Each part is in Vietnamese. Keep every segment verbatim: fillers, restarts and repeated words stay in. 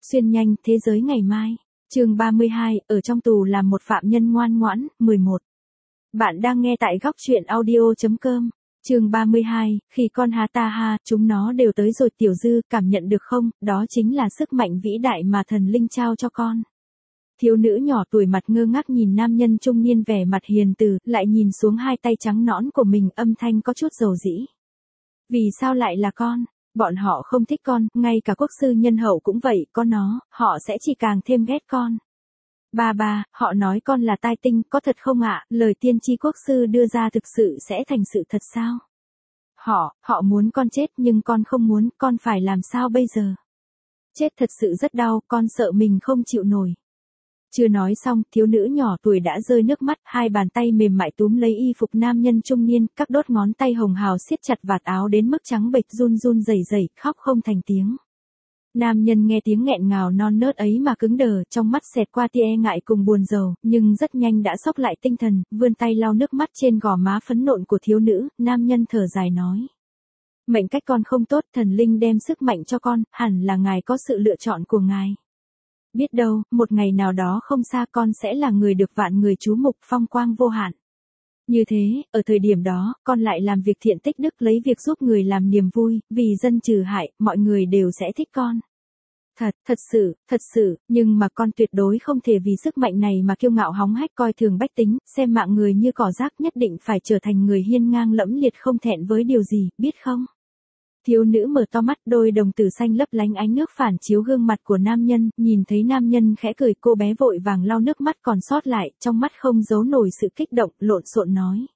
Xuyên nhanh thế giới ngày mai. Chương ba mươi hai, ở trong tù làm một phạm nhân ngoan ngoãn. mười một. Bạn đang nghe tại góc truyện audio chấm com. Chương ba mươi hai, khi con ha ta ha, chúng nó đều tới rồi. Tiểu Dư, cảm nhận được không, đó chính là sức mạnh vĩ đại mà thần linh trao cho con. Thiếu nữ nhỏ tuổi mặt ngơ ngác nhìn nam nhân trung niên vẻ mặt hiền từ, lại nhìn xuống hai tay trắng nõn của mình, âm thanh có chút dầu dĩ. Vì sao lại là con? Bọn họ không thích con, ngay cả quốc sư nhân hậu cũng vậy, có nó, họ sẽ chỉ càng thêm ghét con. Ba ba, họ nói con là tai tinh, có thật không ạ? Lời tiên tri quốc sư đưa ra thực sự sẽ thành sự thật sao? Họ, họ muốn con chết nhưng con không muốn, con phải làm sao bây giờ? Chết thật sự rất đau, con sợ mình không chịu nổi. Chưa nói xong, thiếu nữ nhỏ tuổi đã rơi nước mắt, hai bàn tay mềm mại túm lấy y phục nam nhân trung niên, các đốt ngón tay hồng hào siết chặt vạt áo đến mức trắng bệch, run run rẩy rẩy, khóc không thành tiếng. Nam nhân nghe tiếng nghẹn ngào non nớt ấy mà cứng đờ, trong mắt xẹt qua tia e ngại cùng buồn rầu, nhưng rất nhanh đã xốc lại tinh thần, vươn tay lau nước mắt trên gò má phấn nộn của thiếu nữ, nam nhân thở dài nói. Mệnh cách con không tốt, thần linh đem sức mạnh cho con, hẳn là ngài có sự lựa chọn của ngài. Biết đâu, một ngày nào đó không xa con sẽ là người được vạn người chú mục, phong quang vô hạn. Như thế, ở thời điểm đó, con lại làm việc thiện tích đức, lấy việc giúp người làm niềm vui, vì dân trừ hại, mọi người đều sẽ thích con. Thật, thật sự, thật sự, nhưng mà con tuyệt đối không thể vì sức mạnh này mà kiêu ngạo hóng hách coi thường bách tính, xem mạng người như cỏ rác, nhất định phải trở thành người hiên ngang lẫm liệt không thẹn với điều gì, biết không? Thiếu nữ mở to mắt, đôi đồng tử xanh lấp lánh ánh nước phản chiếu gương mặt của nam nhân, nhìn thấy nam nhân khẽ cười, cô bé vội vàng lau nước mắt còn sót lại, trong mắt không giấu nổi sự kích động, lộn xộn nói.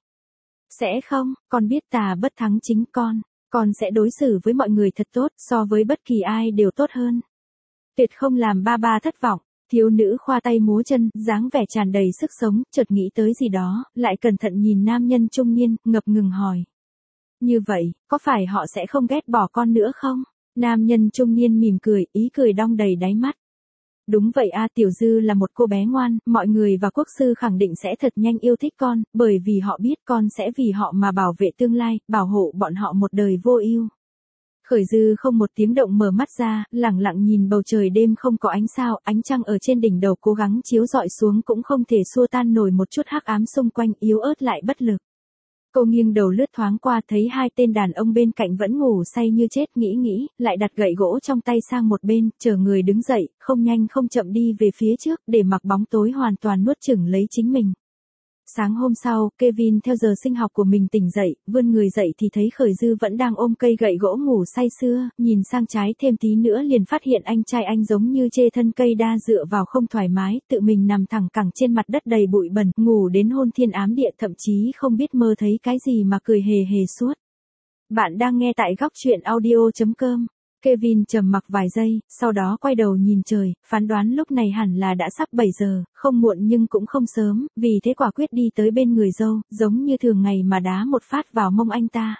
Sẽ không, con biết tà bất thắng chính con, con sẽ đối xử với mọi người thật tốt, so với bất kỳ ai đều tốt hơn. Tuyệt không làm ba ba thất vọng. Thiếu nữ khoa tay múa chân, dáng vẻ tràn đầy sức sống, chợt nghĩ tới gì đó, lại cẩn thận nhìn nam nhân trung niên, ngập ngừng hỏi. Như vậy, có phải họ sẽ không ghét bỏ con nữa không? Nam nhân trung niên mỉm cười, ý cười đong đầy đáy mắt. Đúng vậy a, Tiểu Dư là một cô bé ngoan, mọi người và quốc sư khẳng định sẽ thật nhanh yêu thích con, bởi vì họ biết con sẽ vì họ mà bảo vệ tương lai, bảo hộ bọn họ một đời vô ưu. Khởi Dư không một tiếng động mở mắt ra, lẳng lặng nhìn bầu trời đêm không có ánh sao, ánh trăng ở trên đỉnh đầu cố gắng chiếu rọi xuống cũng không thể xua tan nổi một chút hắc ám xung quanh, yếu ớt lại bất lực. Cô nghiêng đầu lướt thoáng qua, thấy hai tên đàn ông bên cạnh vẫn ngủ say như chết, nghĩ nghĩ, lại đặt gậy gỗ trong tay sang một bên, chờ người đứng dậy, không nhanh không chậm đi về phía trước, để mặc bóng tối hoàn toàn nuốt chửng lấy chính mình. Sáng hôm sau, Kevin theo giờ sinh học của mình tỉnh dậy, vươn người dậy thì thấy Khởi Dư vẫn đang ôm cây gậy gỗ ngủ say sưa, nhìn sang trái thêm tí nữa liền phát hiện anh trai anh giống như chê thân cây đa dựa vào không thoải mái, tự mình nằm thẳng cẳng trên mặt đất đầy bụi bẩn, ngủ đến hôn thiên ám địa, thậm chí không biết mơ thấy cái gì mà cười hề hề suốt. Bạn đang nghe tại góc truyện audio chấm com. Kevin trầm mặc vài giây, sau đó quay đầu nhìn trời, phán đoán lúc này hẳn là đã sắp bảy giờ, không muộn nhưng cũng không sớm, vì thế quả quyết đi tới bên người dâu, giống như thường ngày mà đá một phát vào mông anh ta.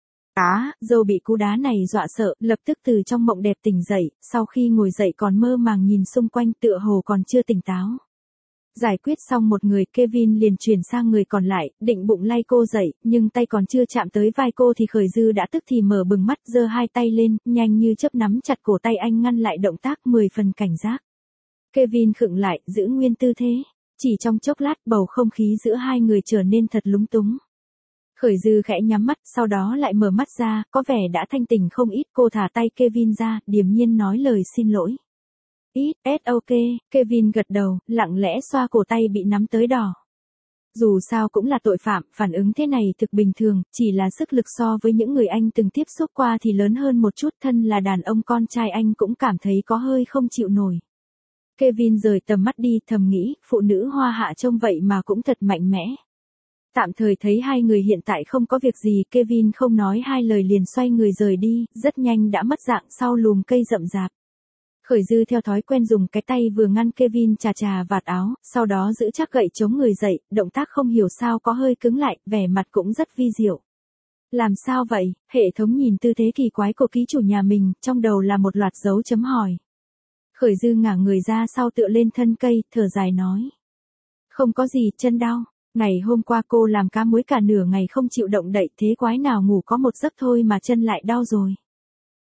Á, dâu bị cú đá này dọa sợ, lập tức từ trong mộng đẹp tỉnh dậy, sau khi ngồi dậy còn mơ màng nhìn xung quanh tựa hồ còn chưa tỉnh táo. Giải quyết xong một người, Kevin liền chuyển sang người còn lại, định bụng lay cô dậy, nhưng tay còn chưa chạm tới vai cô thì Khởi Dư đã tức thì mở bừng mắt, giơ hai tay lên, nhanh như chớp nắm chặt cổ tay anh ngăn lại động tác, mười phần cảnh giác. Kevin khựng lại, giữ nguyên tư thế. Chỉ trong chốc lát bầu không khí giữa hai người trở nên thật lúng túng. Khởi Dư khẽ nhắm mắt, sau đó lại mở mắt ra, có vẻ đã thanh tỉnh không ít, cô thả tay Kevin ra, điềm nhiên nói lời xin lỗi. It's ok, Kevin gật đầu, lặng lẽ xoa cổ tay bị nắm tới đỏ. Dù sao cũng là tội phạm, phản ứng thế này thực bình thường, chỉ là sức lực so với những người anh từng tiếp xúc qua thì lớn hơn một chút, thân là đàn ông con trai anh cũng cảm thấy có hơi không chịu nổi. Kevin rời tầm mắt đi, thầm nghĩ, phụ nữ hoa hạ trông vậy mà cũng thật mạnh mẽ. Tạm thời thấy hai người hiện tại không có việc gì, Kevin không nói hai lời liền xoay người rời đi, rất nhanh đã mất dạng sau lùm cây rậm rạp. Khởi Dư theo thói quen dùng cái tay vừa ngăn Kevin chà chà vạt áo, sau đó giữ chắc gậy chống người dậy, động tác không hiểu sao có hơi cứng lại, vẻ mặt cũng rất vi diệu. Làm sao vậy? Hệ thống nhìn tư thế kỳ quái của ký chủ nhà mình, trong đầu là một loạt dấu chấm hỏi. Khởi Dư ngả người ra sau tựa lên thân cây, thở dài nói. Không có gì, chân đau. Ngày hôm qua cô làm cá muối cả nửa ngày không chịu động đậy, thế quái nào ngủ có một giấc thôi mà chân lại đau rồi.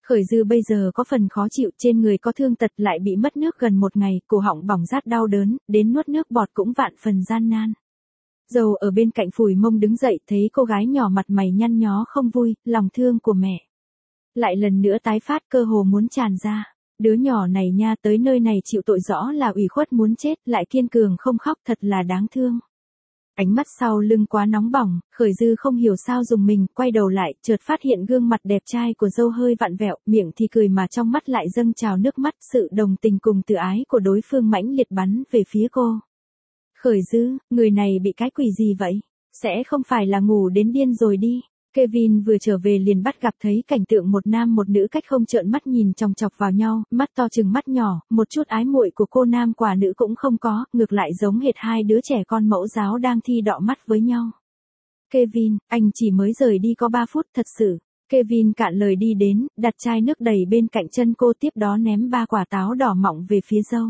Khởi Dư bây giờ có phần khó chịu, trên người có thương tật lại bị mất nước gần một ngày, cổ họng bỏng rát đau đớn, đến nuốt nước bọt cũng vạn phần gian nan. Dâu ở bên cạnh phủi mông đứng dậy, thấy cô gái nhỏ mặt mày nhăn nhó không vui, lòng thương của mẹ lại lần nữa tái phát, cơ hồ muốn tràn ra. Đứa nhỏ này nha, tới nơi này chịu tội rõ là ủy khuất muốn chết, lại kiên cường không khóc, thật là đáng thương. Ánh mắt sau lưng quá nóng bỏng, Khởi Dư không hiểu sao dùng mình, quay đầu lại, chợt phát hiện gương mặt đẹp trai của dâu hơi vặn vẹo, miệng thì cười mà trong mắt lại dâng trào nước mắt, sự đồng tình cùng tự ái của đối phương mãnh liệt bắn về phía cô. Khởi Dư, người này bị cái quỷ gì vậy? Sẽ không phải là ngủ đến điên rồi đi. Kevin vừa trở về liền bắt gặp thấy cảnh tượng một nam một nữ cách không trợn mắt nhìn chòng chọc vào nhau, mắt to chừng mắt nhỏ, một chút ái muội của cô nam quả nữ cũng không có, ngược lại giống hệt hai đứa trẻ con mẫu giáo đang thi đọ mắt với nhau. Kevin, anh chỉ mới rời đi có ba phút thật sự. Kevin cạn lời đi đến, đặt chai nước đầy bên cạnh chân cô, tiếp đó ném ba quả táo đỏ mọng về phía dâu.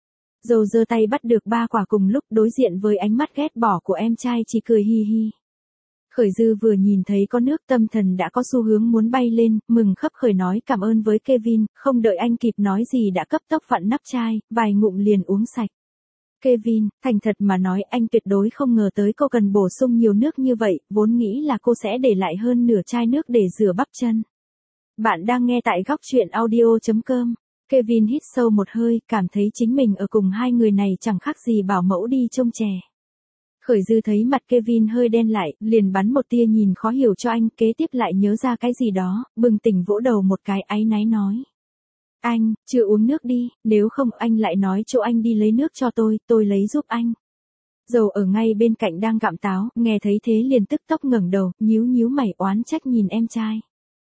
Dâu giơ tay bắt được ba quả cùng lúc, đối diện với ánh mắt ghét bỏ của em trai chỉ cười hi hi. Khởi Dư vừa nhìn thấy có nước, tâm thần đã có xu hướng muốn bay lên, mừng khấp khởi nói cảm ơn với Kevin, không đợi anh kịp nói gì đã cấp tốc vặn nắp chai, vài ngụm liền uống sạch. Kevin, thành thật mà nói anh tuyệt đối không ngờ tới cô cần bổ sung nhiều nước như vậy, vốn nghĩ là cô sẽ để lại hơn nửa chai nước để rửa bắp chân. Bạn đang nghe tại góc truyện audio chấm com. Kevin hít sâu một hơi, cảm thấy chính mình ở cùng hai người này chẳng khác gì bảo mẫu đi trông chè. Khởi Dư thấy mặt Kevin hơi đen lại, liền bắn một tia nhìn khó hiểu cho anh, kế tiếp lại nhớ ra cái gì đó, bừng tỉnh vỗ đầu một cái áy náy nói. Anh, chưa uống nước đi, nếu không anh lại nói chỗ anh đi lấy nước cho tôi, tôi lấy giúp anh. Dâu ở ngay bên cạnh đang gặm táo, nghe thấy thế liền tức tốc ngẩng đầu, nhíu nhíu mày oán trách nhìn em trai.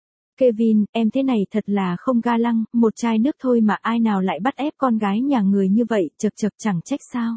Kevin, em thế này thật là không ga lăng, một chai nước thôi mà ai nào lại bắt ép con gái nhà người như vậy, chật chật chẳng trách sao.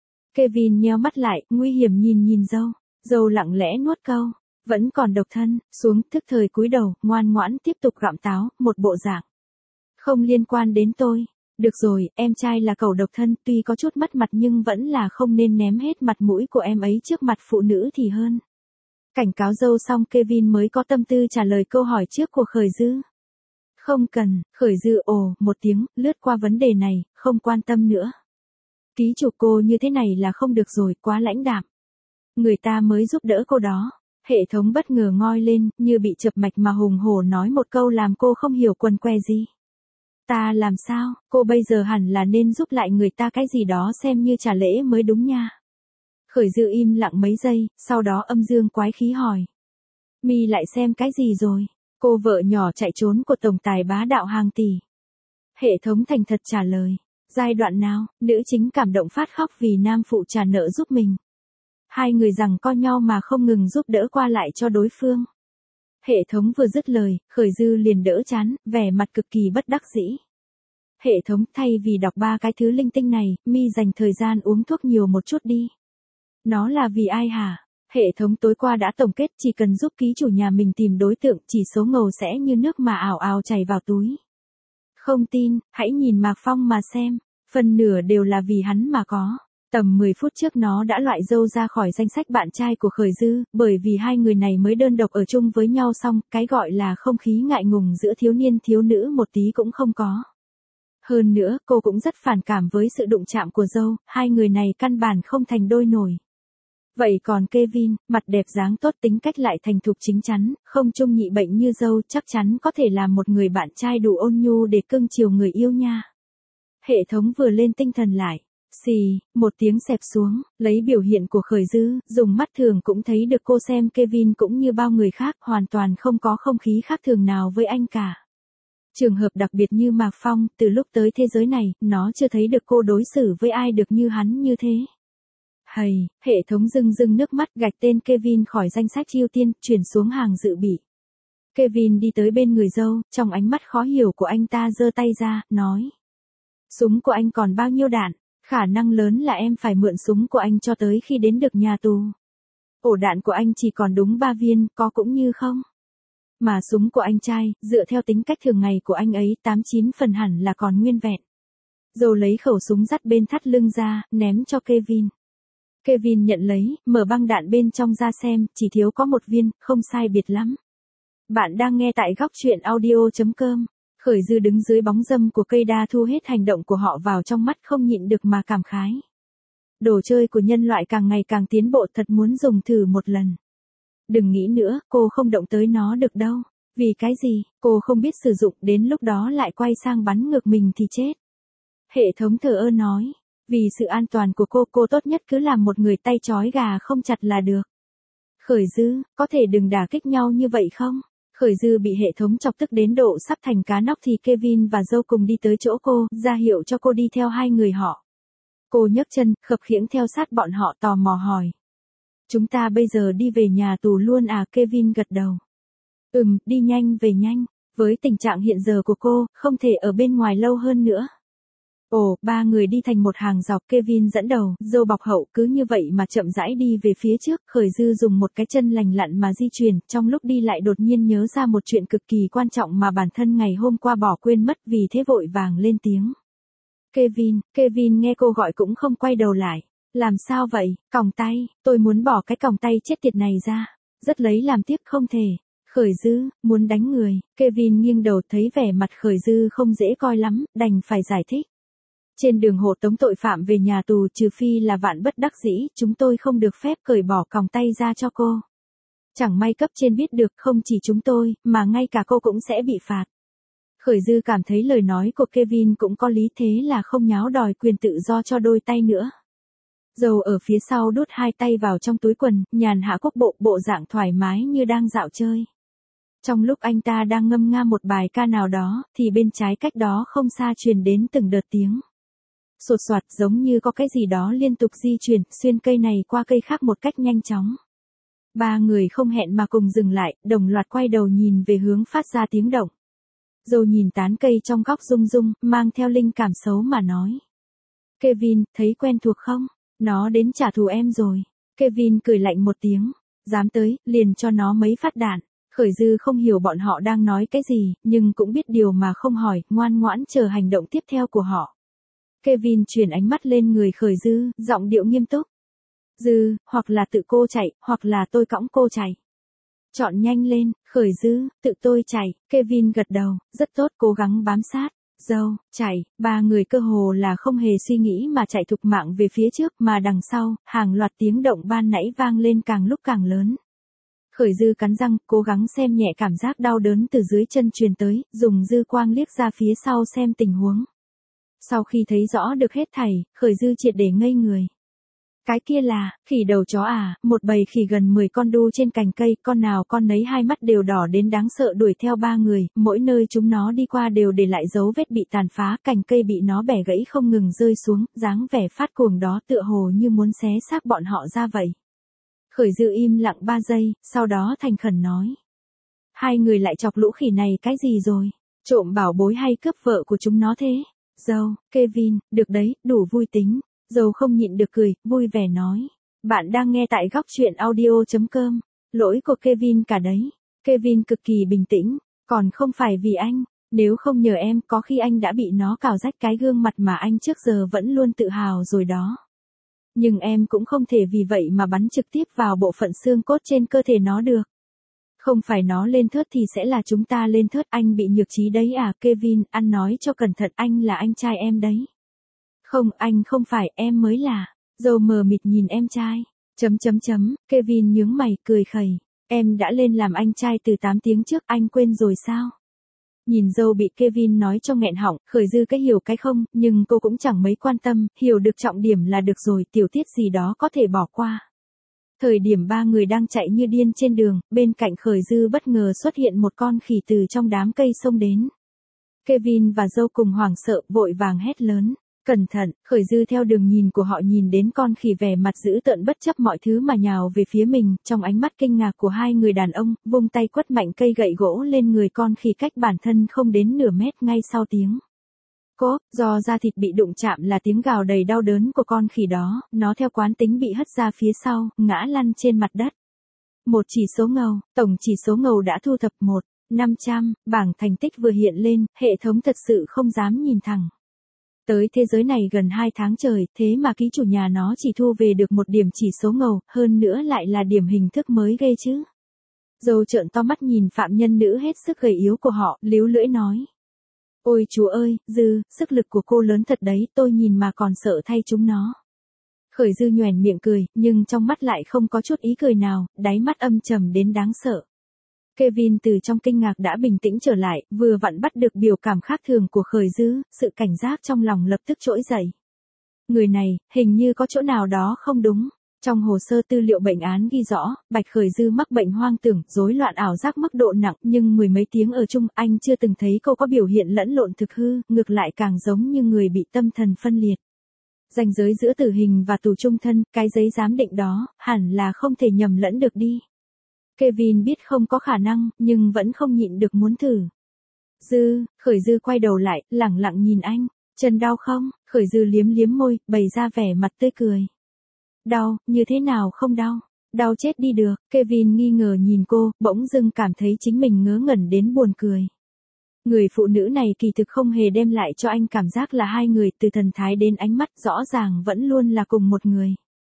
Kevin nheo mắt lại, nguy hiểm nhìn nhìn dâu. Dâu lặng lẽ nuốt câu, vẫn còn độc thân, xuống, thức thời cúi đầu, ngoan ngoãn tiếp tục gặm táo, một bộ dạng. Không liên quan đến tôi. Được rồi, em trai là cẩu độc thân, tuy có chút mất mặt nhưng vẫn là không nên ném hết mặt mũi của em ấy trước mặt phụ nữ thì hơn. Cảnh cáo dâu xong Kevin mới có tâm tư trả lời câu hỏi trước của Khởi Dư. Không cần, Khởi Dư ồ một tiếng, lướt qua vấn đề này, không quan tâm nữa. Ký chủ cô như thế này là không được rồi, quá lãnh đạm. Người ta mới giúp đỡ cô đó. Hệ thống bất ngờ ngoi lên, như bị chập mạch mà hùng hổ nói một câu làm cô không hiểu quần què gì. Ta làm sao, cô bây giờ hẳn là nên giúp lại người ta cái gì đó xem như trả lễ mới đúng nha. Khởi Dư im lặng mấy giây, sau đó âm dương quái khí hỏi. Mi lại xem cái gì rồi? Cô vợ nhỏ chạy trốn của tổng tài bá đạo hàng tỷ. Hệ thống thành thật trả lời. Giai đoạn nào, nữ chính cảm động phát khóc vì nam phụ trả nợ giúp mình. Hai người giằng co nhau mà không ngừng giúp đỡ qua lại cho đối phương. Hệ thống vừa dứt lời, Khởi Dư liền đỡ chán, vẻ mặt cực kỳ bất đắc dĩ. Hệ thống, thay vì đọc ba cái thứ linh tinh này, mi dành thời gian uống thuốc nhiều một chút đi. Nó là vì ai hả? Hệ thống tối qua đã tổng kết, chỉ cần giúp ký chủ nhà mình tìm đối tượng, chỉ số ngầu sẽ như nước mà ào ào chảy vào túi. Không tin, hãy nhìn Mạc Phong mà xem, phần nửa đều là vì hắn mà có. Tầm mười phút trước nó đã loại dâu ra khỏi danh sách bạn trai của Khởi Dư, bởi vì hai người này mới đơn độc ở chung với nhau xong, cái gọi là không khí ngại ngùng giữa thiếu niên thiếu nữ một tí cũng không có. Hơn nữa, cô cũng rất phản cảm với sự đụng chạm của dâu, hai người này căn bản không thành đôi nổi. Vậy còn Kevin, mặt đẹp dáng tốt tính cách lại thành thục chính chắn, không chung nhị bệnh như dâu, chắc chắn có thể là một người bạn trai đủ ôn nhu để cưng chiều người yêu nha. Hệ thống vừa lên tinh thần lại. Xì, một tiếng xẹp xuống, lấy biểu hiện của Khởi Dư, dùng mắt thường cũng thấy được cô xem Kevin cũng như bao người khác, hoàn toàn không có không khí khác thường nào với anh cả. Trường hợp đặc biệt như Mạc Phong, từ lúc tới thế giới này, nó chưa thấy được cô đối xử với ai được như hắn như thế. Hầy, hệ thống rưng rưng nước mắt gạch tên Kevin khỏi danh sách ưu tiên, chuyển xuống hàng dự bị. Kevin đi tới bên người dâu, trong ánh mắt khó hiểu của anh ta giơ tay ra, nói. Súng của anh còn bao nhiêu đạn? Khả năng lớn là em phải mượn súng của anh cho tới khi đến được nhà tù. Ổ đạn của anh chỉ còn đúng ba viên, có cũng như không. Mà súng của anh trai, dựa theo tính cách thường ngày của anh ấy, tám chín phần hẳn là còn nguyên vẹn. Dâu lấy khẩu súng dắt bên thắt lưng ra, ném cho Kevin. Kevin nhận lấy, mở băng đạn bên trong ra xem, chỉ thiếu có một viên, không sai biệt lắm. Bạn đang nghe tại góc truyện audio chấm com. Khởi Dư đứng dưới bóng râm của cây đa thu hết hành động của họ vào trong mắt không nhịn được mà cảm khái. Đồ chơi của nhân loại càng ngày càng tiến bộ, thật muốn dùng thử một lần. Đừng nghĩ nữa, cô không động tới nó được đâu. Vì cái gì, cô không biết sử dụng, đến lúc đó lại quay sang bắn ngược mình thì chết. Hệ thống thờ ơ nói, vì sự an toàn của cô, cô tốt nhất cứ làm một người tay trói gà không chặt là được. Khởi Dư, có thể đừng đả kích nhau như vậy không? Khởi Dư bị hệ thống chọc tức đến độ sắp thành cá nóc thì Kevin và Joe cùng đi tới chỗ cô, ra hiệu cho cô đi theo hai người họ. Cô nhấc chân, khập khiễng theo sát bọn họ, tò mò hỏi. Chúng ta bây giờ đi về nhà tù luôn à? Kevin gật đầu. Ừm, đi nhanh về nhanh. Với tình trạng hiện giờ của cô, không thể ở bên ngoài lâu hơn nữa. Ồ, ba người đi thành một hàng dọc, Kevin dẫn đầu, Joe bọc hậu, cứ như vậy mà chậm rãi đi về phía trước. Khởi Dư dùng một cái chân lành lặn mà di chuyển, trong lúc đi lại đột nhiên nhớ ra một chuyện cực kỳ quan trọng mà bản thân ngày hôm qua bỏ quên mất, vì thế vội vàng lên tiếng. Kevin, Kevin nghe cô gọi cũng không quay đầu lại. Làm sao vậy? Còng tay, tôi muốn bỏ cái còng tay chết tiệt này ra. Rất lấy làm tiếc không thể. Khởi Dư, muốn đánh người. Kevin nghiêng đầu, thấy vẻ mặt Khởi Dư không dễ coi lắm, đành phải giải thích. Trên đường hộ tống tội phạm về nhà tù, trừ phi là vạn bất đắc dĩ, chúng tôi không được phép cởi bỏ còng tay ra cho cô. Chẳng may cấp trên biết được, không chỉ chúng tôi, mà ngay cả cô cũng sẽ bị phạt. Khởi Dư cảm thấy lời nói của Kevin cũng có lý, thế là không nháo đòi quyền tự do cho đôi tay nữa. Dầu ở phía sau đút hai tay vào trong túi quần, nhàn hạ quốc bộ, bộ dạng thoải mái như đang dạo chơi. Trong lúc anh ta đang ngâm nga một bài ca nào đó, thì bên trái cách đó không xa truyền đến từng đợt tiếng. Sột soạt, giống như có cái gì đó liên tục di chuyển, xuyên cây này qua cây khác một cách nhanh chóng. Ba người không hẹn mà cùng dừng lại, đồng loạt quay đầu nhìn về hướng phát ra tiếng động. Rồi nhìn tán cây trong góc rung rung, mang theo linh cảm xấu mà nói. Kevin, thấy quen thuộc không? Nó đến trả thù em rồi. Kevin cười lạnh một tiếng. Dám tới, liền cho nó mấy phát đạn. Khởi Dư không hiểu bọn họ đang nói cái gì, nhưng cũng biết điều mà không hỏi, ngoan ngoãn chờ hành động tiếp theo của họ. Kevin chuyển ánh mắt lên người Khởi Dư, giọng điệu nghiêm túc. Dư, hoặc là tự cô chạy, hoặc là tôi cõng cô chạy. Chọn nhanh lên. Khởi Dư, tự tôi chạy. Kevin gật đầu, rất tốt, cố gắng bám sát. Dâu, chạy, ba người cơ hồ là không hề suy nghĩ mà chạy thục mạng về phía trước, mà đằng sau, hàng loạt tiếng động ban nãy vang lên càng lúc càng lớn. Khởi Dư cắn răng, cố gắng xem nhẹ cảm giác đau đớn từ dưới chân truyền tới, dùng dư quang liếc ra phía sau xem tình huống. Sau khi thấy rõ được hết thảy, Khởi Dư triệt để ngây người. Cái kia là, khỉ đầu chó à, một bầy khỉ gần mười con đu trên cành cây, con nào con nấy hai mắt đều đỏ đến đáng sợ đuổi theo ba người, mỗi nơi chúng nó đi qua đều để lại dấu vết bị tàn phá, cành cây bị nó bẻ gãy không ngừng rơi xuống, dáng vẻ phát cuồng đó tựa hồ như muốn xé xác bọn họ ra vậy. Khởi Dư im lặng ba giây, sau đó thành khẩn nói. Hai người lại chọc lũ khỉ này cái gì rồi? Trộm bảo bối hay cướp vợ của chúng nó thế? Dâu, Kevin, được đấy, đủ vui tính. Dâu không nhịn được cười, vui vẻ nói. Bạn đang nghe tại góc truyện audio chấm com. Lỗi của Kevin cả đấy. Kevin cực kỳ bình tĩnh. Còn không phải vì anh. Nếu không nhờ em, có khi anh đã bị nó cào rách cái gương mặt mà anh trước giờ vẫn luôn tự hào rồi đó. Nhưng em cũng không thể vì vậy mà bắn trực tiếp vào bộ phận xương cốt trên cơ thể nó được. Không phải nó lên thớt thì sẽ là chúng ta lên thớt, anh bị nhược trí đấy à? Kevin, ăn nói cho cẩn thận, anh là anh trai em đấy. Không, anh không phải, em mới là. Dâu mờ mịt nhìn em trai. Chấm chấm chấm, Kevin nhướng mày, cười khẩy. Em đã lên làm anh trai từ tám tiếng trước, anh quên rồi sao? Nhìn dâu bị Kevin nói cho nghẹn họng, Khởi Dư cái hiểu cái không, nhưng cô cũng chẳng mấy quan tâm, hiểu được trọng điểm là được rồi, tiểu tiết gì đó có thể bỏ qua. Thời điểm ba người đang chạy như điên trên đường, bên cạnh Khởi Dư bất ngờ xuất hiện một con khỉ từ trong đám cây xông đến. Kevin và dâu cùng hoảng sợ, vội vàng hét lớn. Cẩn thận. Khởi Dư theo đường nhìn của họ nhìn đến con khỉ vẻ mặt dữ tợn bất chấp mọi thứ mà nhào về phía mình, trong ánh mắt kinh ngạc của hai người đàn ông, vung tay quất mạnh cây gậy gỗ lên người con khỉ cách bản thân không đến nửa mét. Ngay sau tiếng cốp, do da thịt bị đụng chạm là tiếng gào đầy đau đớn của con khỉ đó, nó theo quán tính bị hất ra phía sau, ngã lăn trên mặt đất. Một chỉ số ngầu, tổng chỉ số ngầu đã thu thập một năm trăm, bảng thành tích vừa hiện lên, hệ thống thật sự không dám nhìn thẳng. Tới thế giới này gần hai tháng trời, thế mà ký chủ nhà nó chỉ thu về được một điểm chỉ số ngầu, hơn nữa lại là điểm hình thức mới ghê chứ. Dâu trợn to mắt nhìn phạm nhân nữ hết sức gầy yếu của họ, líu lưỡi nói. Ôi chúa ơi, Dư, sức lực của cô lớn thật đấy, tôi nhìn mà còn sợ thay chúng nó. Khởi Dư nhoẻn miệng cười, nhưng trong mắt lại không có chút ý cười nào, đáy mắt âm trầm đến đáng sợ. Kevin từ trong kinh ngạc đã bình tĩnh trở lại, vừa vặn bắt được biểu cảm khác thường của Khởi Dư, sự cảnh giác trong lòng lập tức trỗi dậy. Người này, hình như có chỗ nào đó không đúng. Trong hồ sơ tư liệu bệnh án ghi rõ, Bạch Khởi Dư mắc bệnh hoang tưởng, rối loạn ảo giác mức độ nặng, nhưng mười mấy tiếng ở chung, anh chưa từng thấy cô có biểu hiện lẫn lộn thực hư, ngược lại càng giống như người bị tâm thần phân liệt. Ranh giới giữa tử hình và tù chung thân, cái giấy giám định đó, hẳn là không thể nhầm lẫn được đi. Kevin biết không có khả năng, nhưng vẫn không nhịn được muốn thử. Dư, Khởi Dư quay đầu lại, lẳng lặng nhìn anh. Chân đau không? Khởi Dư liếm liếm môi, bày ra vẻ mặt tươi cười. Đau, như thế nào không đau? Đau chết đi được. Kevin nghi ngờ nhìn cô, bỗng dưng cảm thấy chính mình ngớ ngẩn đến buồn cười. Người phụ nữ này kỳ thực không hề đem lại cho anh cảm giác là hai người, từ thần thái đến ánh mắt rõ ràng vẫn luôn là cùng một người.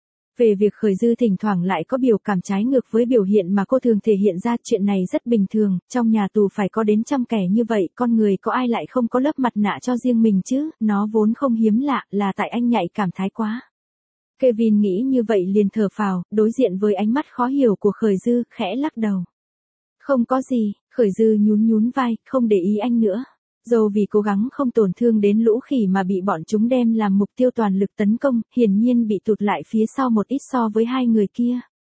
Về việc Khởi Dư thỉnh thoảng lại có biểu cảm trái ngược với biểu hiện mà cô thường thể hiện ra, chuyện này rất bình thường, trong nhà tù phải có đến trăm kẻ như vậy, con người có ai lại không có lớp mặt nạ cho riêng mình chứ, nó vốn không hiếm lạ, là tại anh nhạy cảm thái quá. Kevin nghĩ như vậy liền thở phào, đối diện với ánh mắt khó hiểu của Khởi Dư, khẽ lắc đầu. Không có gì, Khởi Dư nhún nhún vai, không để ý anh nữa. Dầu vì cố gắng không tổn thương đến lũ khỉ mà bị bọn chúng đem làm mục tiêu toàn lực tấn công, hiển nhiên bị tụt lại phía sau một ít so với hai người kia.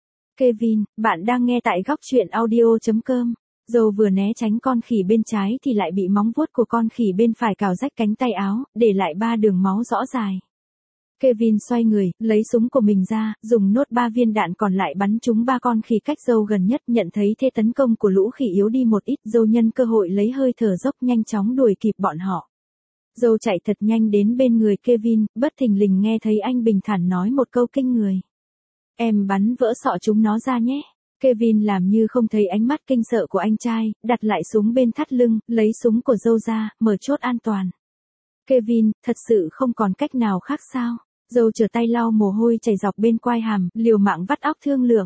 Kevin, bạn đang nghe tại góc truyện audio chấm com. Dầu vừa né tránh con khỉ bên trái thì lại bị móng vuốt của con khỉ bên phải cào rách cánh tay áo, để lại ba đường máu rõ dài. Kevin xoay người, lấy súng của mình ra, dùng nốt ba viên đạn còn lại bắn trúng ba con khỉ cách Dâu gần nhất, nhận thấy thế tấn công của lũ khỉ yếu đi một ít, Dâu nhân cơ hội lấy hơi thở dốc nhanh chóng đuổi kịp bọn họ. Dâu chạy thật nhanh đến bên người Kevin, bất thình lình nghe thấy anh bình thản nói một câu kinh người. Em bắn vỡ sọ chúng nó ra nhé. Kevin làm như không thấy ánh mắt kinh sợ của anh trai, đặt lại súng bên thắt lưng, lấy súng của Dâu ra, mở chốt an toàn. Kevin, thật sự không còn cách nào khác sao? Dâu trở tay lau mồ hôi chảy dọc bên quai hàm, liều mạng vắt óc thương lượng.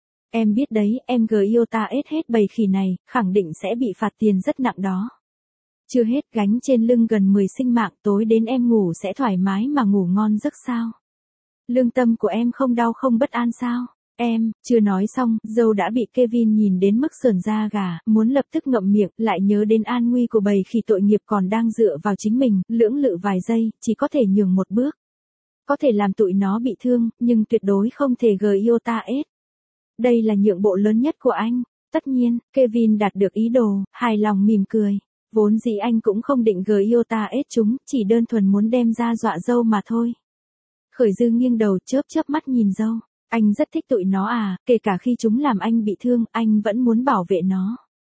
Em biết đấy, em Giota ết hết bầy khỉ này, khẳng định sẽ bị phạt tiền rất nặng đó. Chưa hết, gánh trên lưng gần mười sinh mạng, tối đến em ngủ sẽ thoải mái mà ngủ ngon giấc sao? Lương tâm của em không đau không bất an sao? Em, chưa nói xong, Dâu đã bị Kevin nhìn đến mức sởn da gà, muốn lập tức ngậm miệng, lại nhớ đến an nguy của bầy khỉ tội nghiệp còn đang dựa vào chính mình, lưỡng lự vài giây, chỉ có thể nhường một bước. Có thể làm tụi nó bị thương, nhưng tuyệt đối không thể Giota ết. Đây là nhượng bộ lớn nhất của anh. Tất nhiên, Kevin đạt được ý đồ, hài lòng mỉm cười. Vốn dĩ anh cũng không định Giota ết chúng, chỉ đơn thuần muốn đem ra dọa Dâu mà thôi. Khởi Dư nghiêng đầu chớp chớp mắt nhìn Dâu. Anh rất thích tụi nó à, kể cả khi chúng làm anh bị thương, anh vẫn muốn bảo vệ nó.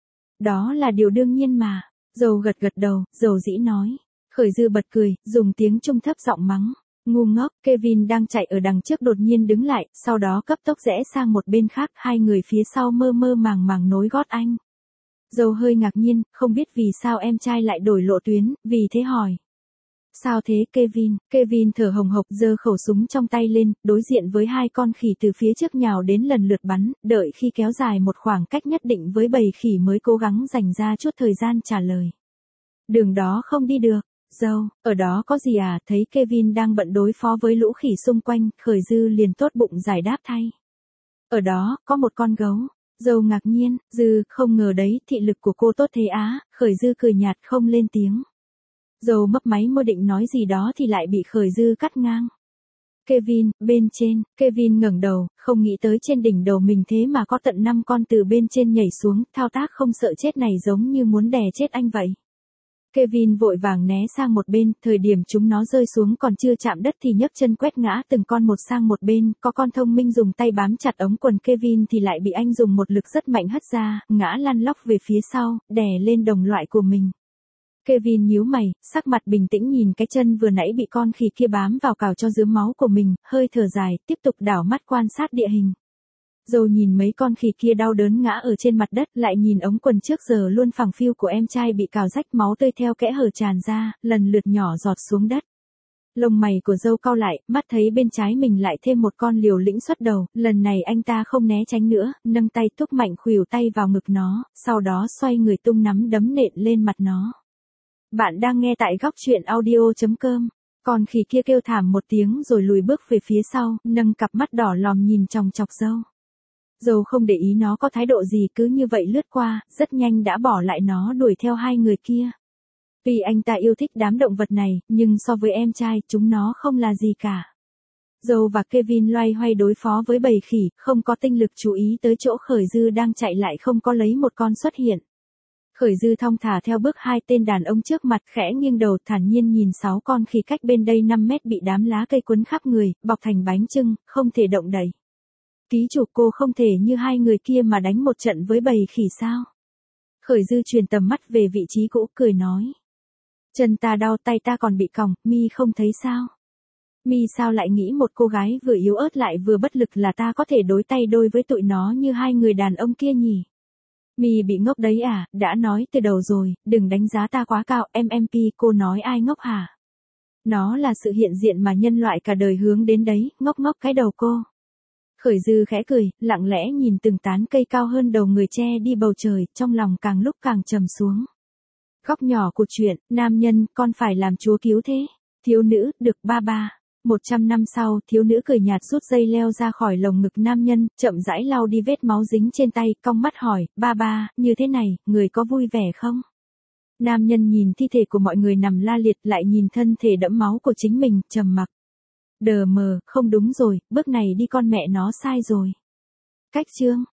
Đó là điều đương nhiên mà. Dâu gật gật đầu, dầu dĩ nói. Khởi Dư bật cười, dùng tiếng trung thấp giọng mắng. Ngu ngốc, Kevin đang chạy ở đằng trước đột nhiên đứng lại, sau đó cấp tốc rẽ sang một bên khác, hai người phía sau mơ mơ màng màng nối gót anh. Dâu hơi ngạc nhiên, không biết vì sao em trai lại đổi lộ tuyến, vì thế hỏi. Sao thế Kevin? Kevin thở hồng hộc giơ khẩu súng trong tay lên, đối diện với hai con khỉ từ phía trước nhào đến lần lượt bắn, đợi khi kéo dài một khoảng cách nhất định với bầy khỉ mới cố gắng dành ra chút thời gian trả lời. Đường đó không đi được. Dâu, ở đó có gì à? Thấy Kevin đang bận đối phó với lũ khỉ xung quanh, Khởi Dư liền tốt bụng giải đáp thay. Ở đó, có một con gấu. Dâu ngạc nhiên, Dư, không ngờ đấy, thị lực của cô tốt thế á, Khởi Dư cười nhạt không lên tiếng. Dâu mấp máy môi định nói gì đó thì lại bị Khởi Dư cắt ngang. Kevin, bên trên, Kevin ngẩng đầu, không nghĩ tới trên đỉnh đầu mình thế mà có tận năm con từ bên trên nhảy xuống, thao tác không sợ chết này giống như muốn đè chết anh vậy. Kevin vội vàng né sang một bên, thời điểm chúng nó rơi xuống còn chưa chạm đất thì nhấc chân quét ngã từng con một sang một bên, có con thông minh dùng tay bám chặt ống quần Kevin thì lại bị anh dùng một lực rất mạnh hất ra, ngã lăn lóc về phía sau, đè lên đồng loại của mình. Kevin nhíu mày, sắc mặt bình tĩnh nhìn cái chân vừa nãy bị con khỉ kia bám vào cào cho dướm máu của mình, hơi thở dài, tiếp tục đảo mắt quan sát địa hình. Rồi nhìn mấy con khỉ kia đau đớn ngã ở trên mặt đất, lại nhìn ống quần trước giờ luôn phẳng phiu của em trai bị cào rách, máu tươi theo kẽ hở tràn ra, lần lượt nhỏ giọt xuống đất. Lông mày của Dâu cau lại, mắt thấy bên trái mình lại thêm một con liều lĩnh xuất đầu, lần này anh ta không né tránh nữa, nâng tay thúc mạnh khuỷu tay vào ngực nó, sau đó xoay người tung nắm đấm nện lên mặt nó. Bạn đang nghe tại góc chuyện audio chấm com. Con khỉ kia kêu thảm một tiếng rồi lùi bước về phía sau, nâng cặp mắt đỏ lòm nhìn chòng chọc dâu. Dâu không để ý nó có thái độ gì, cứ như vậy lướt qua, rất nhanh đã bỏ lại nó đuổi theo hai người kia. Tuy anh ta yêu thích đám động vật này, nhưng so với em trai, chúng nó không là gì cả. Dâu và Kevin loay hoay đối phó với bầy khỉ, không có tinh lực chú ý tới chỗ Khởi Dư đang chạy lại không có lấy một con xuất hiện. Khởi Dư thong thả theo bước hai tên đàn ông trước mặt, khẽ nghiêng đầu thản nhiên nhìn sáu con khỉ cách bên đây năm mét bị đám lá cây quấn khắp người, bọc thành bánh chưng, không thể động đậy. Ký chủ, cô không thể như hai người kia mà đánh một trận với bầy khỉ sao? Khởi Dư truyền tầm mắt về vị trí cũ, cười nói. Chân ta đau, tay ta còn bị còng, mi không thấy sao? Mi sao lại nghĩ một cô gái vừa yếu ớt lại vừa bất lực là ta có thể đối tay đôi với tụi nó như hai người đàn ông kia nhỉ? Mi bị ngốc đấy à, đã nói từ đầu rồi, đừng đánh giá ta quá cao, em em pi, cô nói ai ngốc hả? Nó là sự hiện diện mà nhân loại cả đời hướng đến đấy, ngốc ngốc cái đầu cô. Khởi Dư khẽ cười, lặng lẽ nhìn từng tán cây cao hơn đầu người che đi bầu trời, trong lòng càng lúc càng trầm xuống. Góc nhỏ của chuyện, nam nhân, con phải làm chúa cứu thế. Thiếu nữ, được ba ba. Một trăm năm sau, thiếu nữ cười nhạt rút dây leo ra khỏi lồng ngực nam nhân, chậm rãi lau đi vết máu dính trên tay, cong mắt hỏi, ba ba, như thế này, người có vui vẻ không? Nam nhân nhìn thi thể của mọi người nằm la liệt, lại nhìn thân thể đẫm máu của chính mình, trầm mặc. Đờ mờ, không đúng rồi, bước này đi con mẹ nó sai rồi. Cách chương.